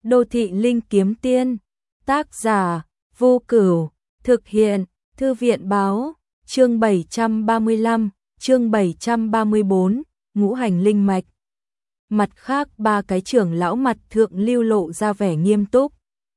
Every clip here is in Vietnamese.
Đô thị linh kiếm tiên. Tác giả Vô Cửu. Thực hiện Thư viện báo. Chương 735, chương 734, ngũ hành linh mạch. Mặt khác ba cái trưởng lão mặt thượng lưu lộ ra vẻ nghiêm túc.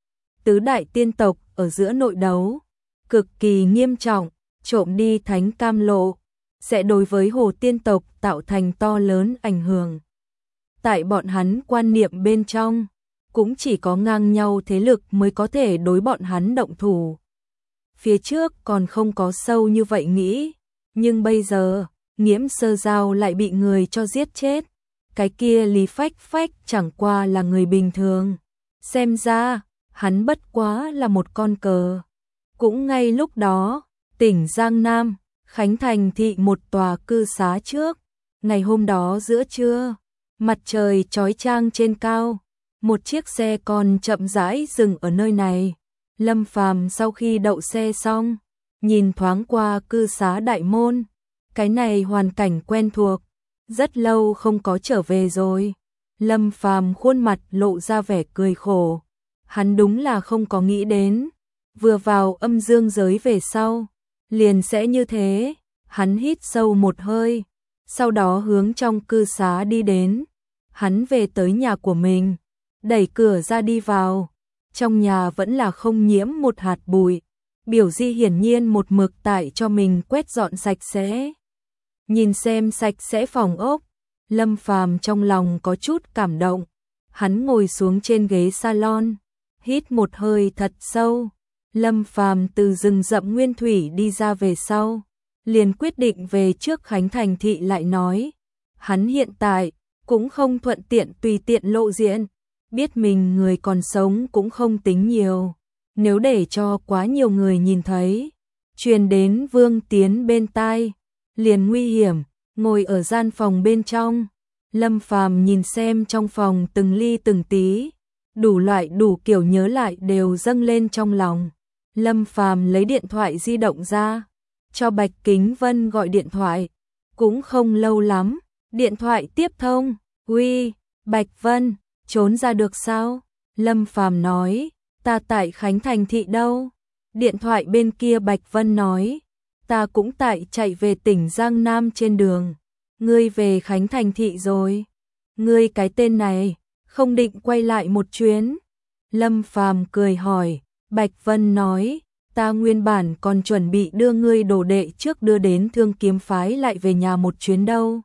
Tứ đại tiên tộc ở giữa nội đấu, cực kỳ nghiêm trọng, trộm đi thánh cam lộ, sẽ đối với hồ tiên tộc tạo thành to lớn ảnh hưởng. Tại bọn hắn quan niệm bên trong, cũng chỉ có ngang nhau thế lực mới có thể đối bọn hắn động thủ. Phía trước còn không có sâu như vậy nghĩ, nhưng bây giờ, Nghiễm Sơ Giao lại bị người cho giết chết. Cái kia Lý Phách Phách chẳng qua là người bình thường. Xem ra, hắn bất quá là một con cờ. Cũng ngay lúc đó, tỉnh Giang Nam, Khánh Thành thị một tòa cư xá trước. Ngày hôm đó giữa trưa, mặt trời chói chang trên cao, một chiếc xe còn chậm rãi dừng ở nơi này. Lâm Phàm sau khi đậu xe xong, nhìn thoáng qua cư xá đại môn, cái này hoàn cảnh quen thuộc, rất lâu không có trở về rồi. Lâm Phàm khuôn mặt lộ ra vẻ cười khổ, hắn đúng là không có nghĩ đến, vừa vào âm dương giới về sau, liền sẽ như thế. Hắn hít sâu một hơi, sau đó hướng trong cư xá đi đến. Hắn về tới nhà của mình, đẩy cửa ra đi vào. Trong nhà vẫn là không nhiễm một hạt bụi, biểu di hiển nhiên một mực tại cho mình quét dọn sạch sẽ. Nhìn xem sạch sẽ phòng ốc, Lâm Phàm trong lòng có chút cảm động. Hắn ngồi xuống trên ghế salon, hít một hơi thật sâu. Lâm Phàm từ rừng rậm nguyên thủy đi ra về sau, liền quyết định về trước Khánh Thành thị lại nói. Hắn hiện tại cũng không thuận tiện tùy tiện lộ diện, biết mình người còn sống cũng không tính nhiều, nếu để cho quá nhiều người nhìn thấy, truyền đến Vương Tiến bên tai, liền nguy hiểm. Ngồi ở gian phòng bên trong, Lâm Phàm nhìn xem trong phòng từng ly từng tí, đủ loại đủ kiểu nhớ lại đều dâng lên trong lòng. Lâm Phàm lấy điện thoại di động ra, cho Bạch Kính Vân gọi điện thoại. Cũng không lâu lắm, điện thoại tiếp thông. Uy, Bạch Vân, trốn ra được sao? Lâm Phàm nói, ta tại Khánh Thành thị đâu? Điện thoại bên kia Bạch Vân nói, ta cũng tại chạy về tỉnh Giang Nam trên đường. Ngươi về Khánh Thành thị rồi? Ngươi cái tên này, không định quay lại một chuyến? Lâm Phàm cười hỏi. Bạch Vân nói, ta nguyên bản còn chuẩn bị đưa ngươi đồ đệ trước đưa đến Thương Kiếm phái lại về nhà một chuyến đâu.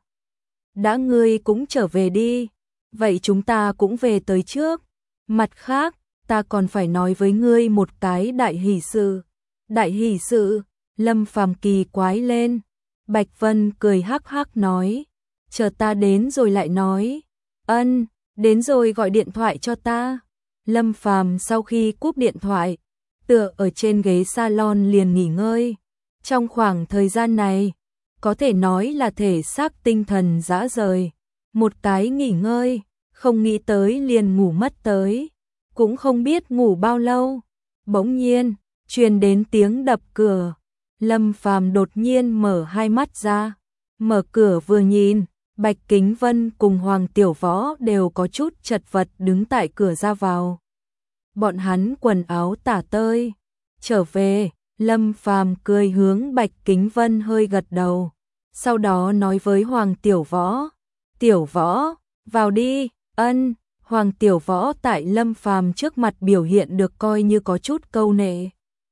Đã ngươi cũng trở về đi, vậy chúng ta cũng về tới trước. Mặt khác, ta còn phải nói với ngươi một cái đại hỷ sự. Đại hỷ sự? Lâm Phàm kỳ quái lên. Bạch Vân cười hắc hắc nói, chờ ta đến rồi lại nói. Ân, đến rồi gọi điện thoại cho ta. Lâm Phàm sau khi cúp điện thoại, tựa ở trên ghế salon liền nghỉ ngơi. Trong khoảng thời gian này, có thể nói là thể xác tinh thần rã rời. Một cái nghỉ ngơi, không nghĩ tới liền ngủ mất tới. Cũng không biết ngủ bao lâu. Bỗng nhiên, truyền đến tiếng đập cửa. Lâm Phàm đột nhiên mở hai mắt ra. Mở cửa vừa nhìn, Bạch Kính Vân cùng Hoàng Tiểu Võ đều có chút chật vật đứng tại cửa ra vào. Bọn hắn quần áo tả tơi. Trở về, Lâm Phàm cười hướng Bạch Kính Vân hơi gật đầu. Sau đó nói với Hoàng Tiểu Võ, Tiểu Võ, vào đi. Ân. Hoàng Tiểu Võ tại Lâm Phàm trước mặt biểu hiện được coi như có chút câu nệ.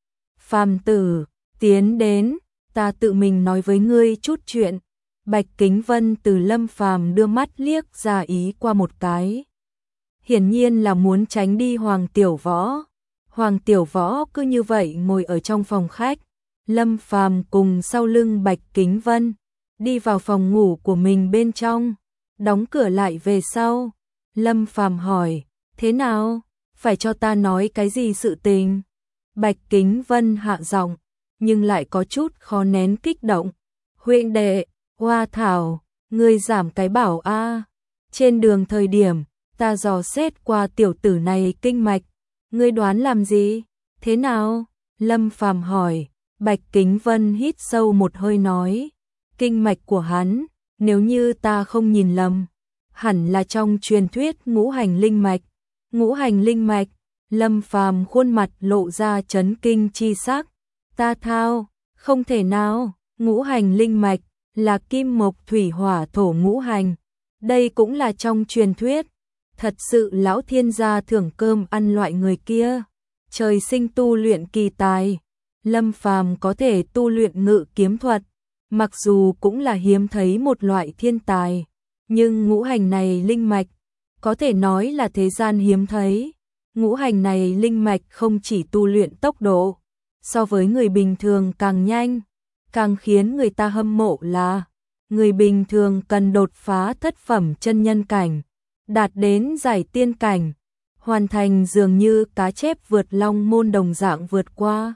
Phàm tử, tiến đến, ta tự mình nói với ngươi chút chuyện. Bạch Kính Vân từ Lâm Phàm đưa mắt liếc ra ý qua một cái. Hiển nhiên là muốn tránh đi Hoàng Tiểu Võ. Hoàng Tiểu Võ cứ như vậy ngồi ở trong phòng khách. Lâm Phàm cùng sau lưng Bạch Kính Vân đi vào phòng ngủ của mình bên trong, đóng cửa lại về sau. Lâm Phàm hỏi, thế nào? Phải cho ta nói cái gì sự tình? Bạch Kính Vân hạ giọng, nhưng lại có chút khó nén kích động. Huynh đệ, Hoa Thảo, ngươi giảm cái bảo a. Trên đường thời điểm, ta dò xét qua tiểu tử này kinh mạch. Ngươi đoán làm gì? Thế nào? Lâm Phàm hỏi. Bạch Kính Vân hít sâu một hơi nói, kinh mạch của hắn, nếu như ta không nhìn lầm, hẳn là trong truyền thuyết ngũ hành linh mạch. ngũ hành linh mạch. Lâm Phàm khuôn mặt lộ ra chấn kinh chi sắc. Ta thao, không thể nào, ngũ hành linh mạch là kim mộc thủy hỏa thổ ngũ hành. Đây cũng là trong truyền thuyết. Thật sự lão thiên gia thưởng cơm ăn loại người kia. Trời sinh tu luyện kỳ tài. Lâm Phàm có thể tu luyện ngự kiếm thuật, mặc dù cũng là hiếm thấy một loại thiên tài, nhưng ngũ hành này linh mạch có thể nói là thế gian hiếm thấy. Ngũ hành này linh mạch không chỉ tu luyện tốc độ so với người bình thường càng nhanh, càng khiến người ta hâm mộ là người bình thường cần đột phá thất phẩm chân nhân cảnh, đạt đến giải tiên cảnh, hoàn thành dường như cá chép vượt long môn đồng dạng vượt qua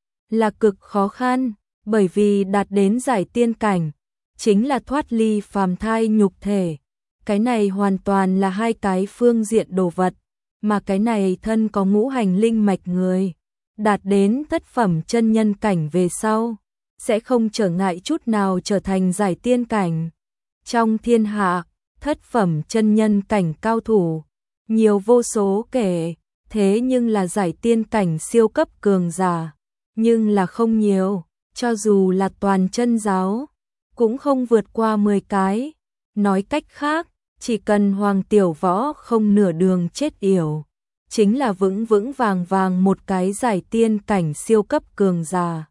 là cực khó khăn, bởi vì đạt đến giải tiên cảnh chính là thoát ly phàm thai nhục thể. Cái này hoàn toàn là hai cái phương diện đồ vật, mà cái này thân có ngũ hành linh mạch người đạt đến thất phẩm chân nhân cảnh về sau sẽ không trở ngại chút nào trở thành giải tiên cảnh. Trong thiên hạ, thất phẩm chân nhân cảnh cao thủ nhiều vô số kể, thế nhưng là giải tiên cảnh siêu cấp cường giả nhưng là không nhiều, cho dù là toàn chân giáo cũng không vượt qua 10 cái. Nói cách khác, chỉ cần Hoàng Tiểu Võ không nửa đường chết yểu, chính là vững vững vàng vàng một cái giải tiên cảnh siêu cấp cường giả.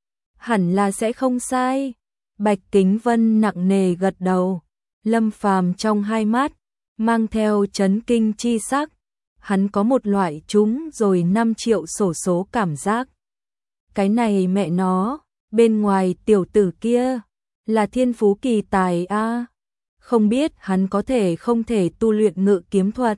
Hẳn là sẽ không sai. Bạch Kính Vân nặng nề gật đầu. Lâm Phàm trong hai mắt mang theo chấn kinh chi sắc, hắn có một loại trúng rồi 5 triệu xổ số cảm giác. Cái này mẹ nó, bên ngoài tiểu tử kia là thiên phú kỳ tài a, không biết hắn có thể không thể tu luyện ngự kiếm thuật.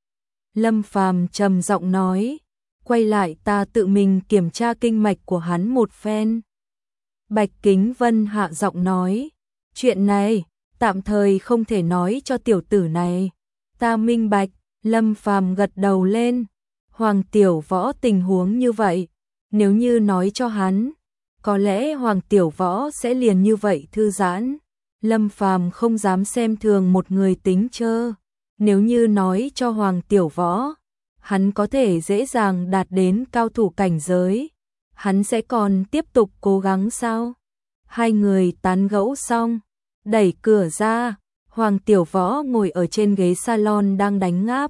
Lâm Phàm trầm giọng nói, quay lại ta tự mình kiểm tra kinh mạch của hắn một phen. Bạch Kính Vân hạ giọng nói, chuyện này tạm thời không thể nói cho tiểu tử này. Ta minh bạch. Lâm Phàm gật đầu lên. Hoàng Tiểu Võ tình huống như vậy, nếu như nói cho hắn, có lẽ Hoàng Tiểu Võ sẽ liền như vậy thư giãn. Lâm Phàm không dám xem thường một người tính trơ. Nếu như nói cho Hoàng Tiểu Võ, hắn có thể dễ dàng đạt đến cao thủ cảnh giới, hắn sẽ còn tiếp tục cố gắng sao? Hai người tán gẫu xong, đẩy cửa ra, Hoàng Tiểu Võ ngồi ở trên ghế salon đang đánh ngáp.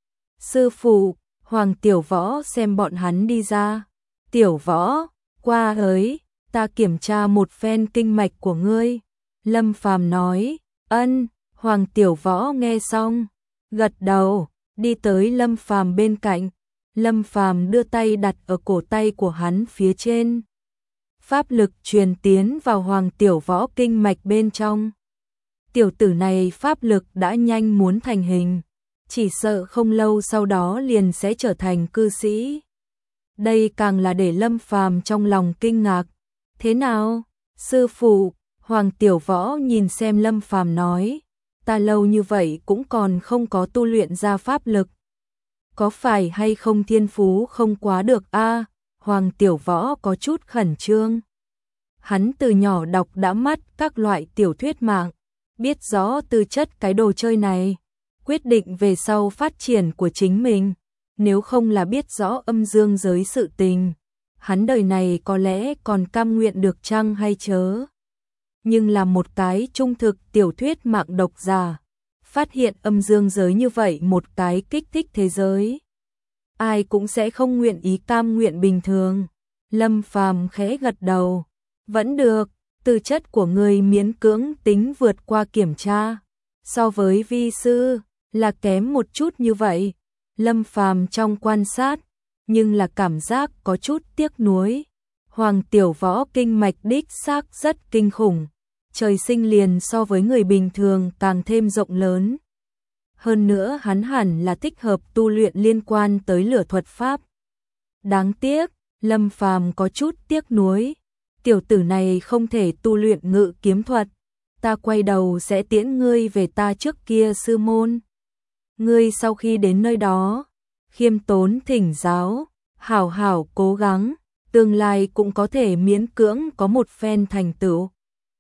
Sư phụ, Hoàng Tiểu Võ xem bọn hắn đi ra. Tiểu Võ, qua ấy, ta kiểm tra một phen kinh mạch của ngươi. Lâm Phàm nói, ân. Hoàng Tiểu Võ nghe xong, gật đầu, đi tới Lâm Phàm bên cạnh. Lâm Phàm đưa tay đặt ở cổ tay của hắn phía trên. Pháp lực truyền tiến vào Hoàng Tiểu Võ kinh mạch bên trong. Tiểu tử này pháp lực đã nhanh muốn thành hình, chỉ sợ không lâu sau đó liền sẽ trở thành cư sĩ. Đây càng là để Lâm Phàm trong lòng kinh ngạc. Thế nào, sư phụ? Hoàng Tiểu Võ nhìn xem Lâm Phàm nói, ta lâu như vậy cũng còn không có tu luyện ra pháp lực. Có phải hay không thiên phú không quá được a? Hoàng Tiểu Võ có chút khẩn trương. Hắn từ nhỏ đọc đã mắt các loại tiểu thuyết mạng, biết rõ tư chất cái đồ chơi này, quyết định về sau phát triển của chính mình. Nếu không là biết rõ âm dương giới sự tình, hắn đời này có lẽ còn cam nguyện được chăng hay chớ. Nhưng là một cái trung thực tiểu thuyết mạng độc giả, phát hiện âm dương giới như vậy một cái kích thích thế giới, ai cũng sẽ không nguyện ý cam nguyện bình thường. Lâm Phàm khẽ gật đầu, vẫn được, tư chất của người miễn cưỡng tính vượt qua kiểm tra, so với vi sư là kém một chút như vậy. Lâm Phàm trong quan sát, nhưng là cảm giác có chút tiếc nuối. Hoàng Tiểu Võ kinh mạch đích xác rất kinh khủng, trời sinh liền so với người bình thường càng thêm rộng lớn. Hơn nữa hắn hẳn là thích hợp tu luyện liên quan tới lửa thuật pháp. Đáng tiếc, Lâm Phàm có chút tiếc nuối. Tiểu tử này không thể tu luyện ngự kiếm thuật. Ta quay đầu sẽ tiễn ngươi về ta trước kia sư môn. Ngươi sau khi đến nơi đó, khiêm tốn thỉnh giáo, hảo hảo cố gắng, tương lai cũng có thể miễn cưỡng có một phen thành tựu.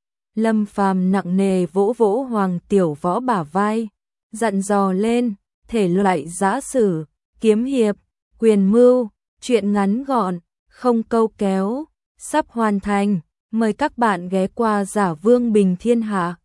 Lâm Phàm nặng nề vỗ vỗ Hoàng Tiểu Võ bả vai, dặn dò lên, thể loại giả sử, kiếm hiệp, quyền mưu, truyện ngắn gọn, không câu kéo, sắp hoàn thành. Mời các bạn ghé qua Giả Vương Bình Thiên Hạ.